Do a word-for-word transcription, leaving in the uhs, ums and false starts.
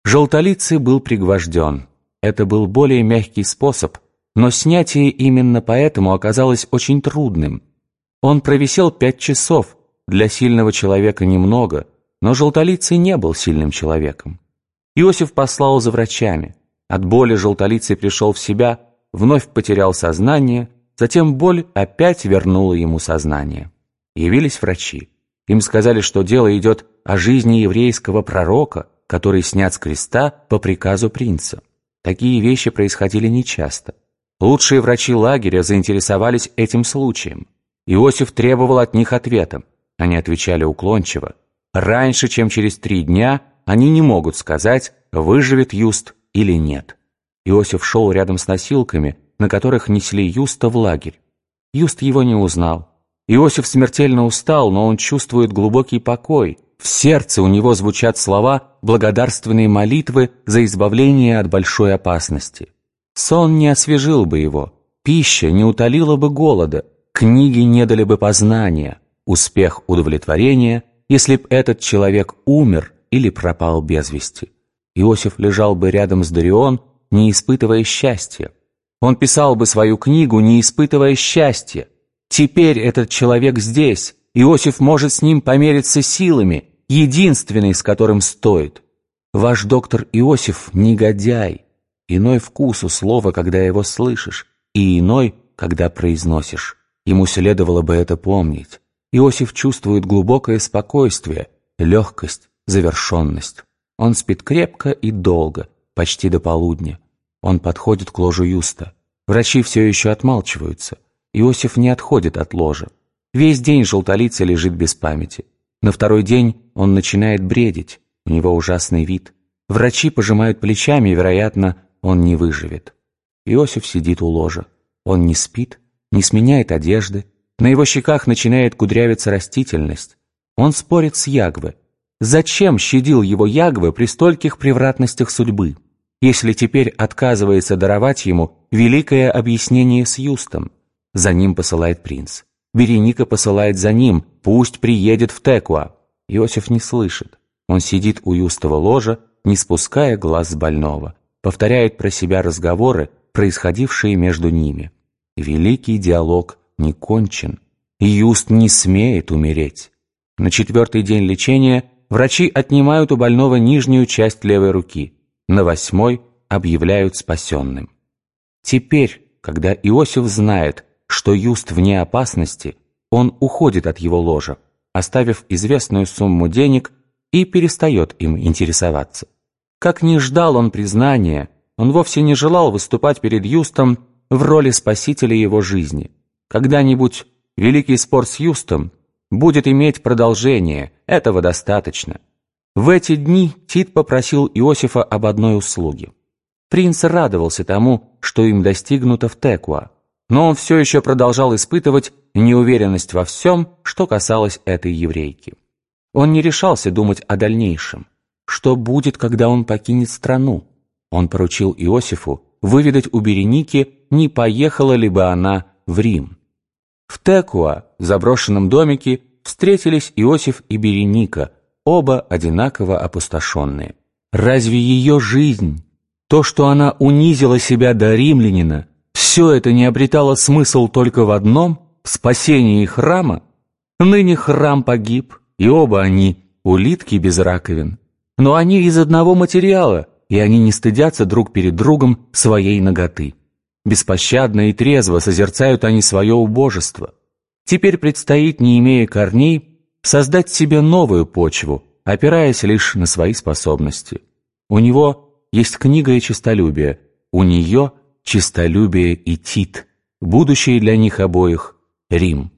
Желтолицый был пригвожден. Это был более мягкий способ, но снятие именно поэтому оказалось очень трудным. Он провисел пять часов, для сильного человека немного, но Желтолицый не был сильным человеком. Иосиф послал за врачами. От боли Желтолицый пришел в себя, вновь потерял сознание, затем боль опять вернула ему сознание. Явились врачи. Им сказали, что дело идет о жизни еврейского пророка, который снят с креста по приказу принца. Такие вещи происходили нечасто. Лучшие врачи лагеря заинтересовались этим случаем. Иосиф требовал от них ответа. Они отвечали уклончиво. Раньше, чем через три дня, они не могут сказать, выживет Юст или нет. Иосиф шел рядом с носилками, на которых несли Юста в лагерь. Юст его не узнал. Иосиф смертельно устал, но он чувствует глубокий покой. В сердце у него звучат слова благодарственной молитвы за избавление от большой опасности. Сон не освежил бы его, пища не утолила бы голода, книги не дали бы познания, успех удовлетворения, если б этот человек умер или пропал без вести. Иосиф лежал бы рядом с Дарион, не испытывая счастья. Он писал бы свою книгу, не испытывая счастья. Теперь этот человек здесь, Иосиф может с ним помериться силами, единственный, с которым стоит. Ваш доктор Иосиф – негодяй. Иной вкус у слова, когда его слышишь, и иной, когда произносишь. Ему следовало бы это помнить. Иосиф чувствует глубокое спокойствие, легкость, завершенность. Он спит крепко и долго, почти до полудня. Он подходит к ложу Юста. Врачи все еще отмалчиваются. Иосиф не отходит от ложа. Весь день Желтолицый лежит без памяти. На второй день он начинает бредить. У него ужасный вид. Врачи пожимают плечами, и, вероятно, он не выживет. Иосиф сидит у ложа. Он не спит, не сменяет одежды. На его щеках начинает кудрявиться растительность. Он спорит с Ягве. Зачем щадил его Ягве при стольких превратностях судьбы, если теперь отказывается даровать ему великое объяснение с Юстом? За ним посылает принц. Береника посылает за ним, пусть приедет в Текуа. Иосиф не слышит. Он сидит у Юстова ложа, не спуская глаз с больного, повторяет про себя разговоры, происходившие между ними. Великий диалог не кончен, и Юст не смеет умереть. На четвертый день лечения врачи отнимают у больного нижнюю часть левой руки, на восьмой объявляют спасенным. Теперь, когда Иосиф знает, что Юст вне опасности, он уходит от его ложа, оставив известную сумму денег, и перестает им интересоваться. Как ни ждал он признания, он вовсе не желал выступать перед Юстом в роли спасителя его жизни. Когда-нибудь великий спор с Юстом будет иметь продолжение, этого достаточно. В эти дни Тит попросил Иосифа об одной услуге. Принц радовался тому, что им достигнуто в Текуа, но он все еще продолжал испытывать неуверенность во всем, что касалось этой еврейки. Он не решался думать о дальнейшем. Что будет, когда он покинет страну? Он поручил Иосифу выведать у Береники, не поехала ли бы она в Рим. В Текуа, в заброшенном домике, встретились Иосиф и Береника, оба одинаково опустошенные. Разве ее жизнь, то, что она унизила себя до римлянина, все это не обретало смысл только в одном – в спасении храма? Ныне храм погиб, и оба они – улитки без раковин. Но они из одного материала, и они не стыдятся друг перед другом своей наготы. Беспощадно и трезво созерцают они свое убожество. Теперь предстоит, не имея корней, создать себе новую почву, опираясь лишь на свои способности. У него есть книга и честолюбие, у нее – честолюбие и Тит, будущее для них обоих – Рим.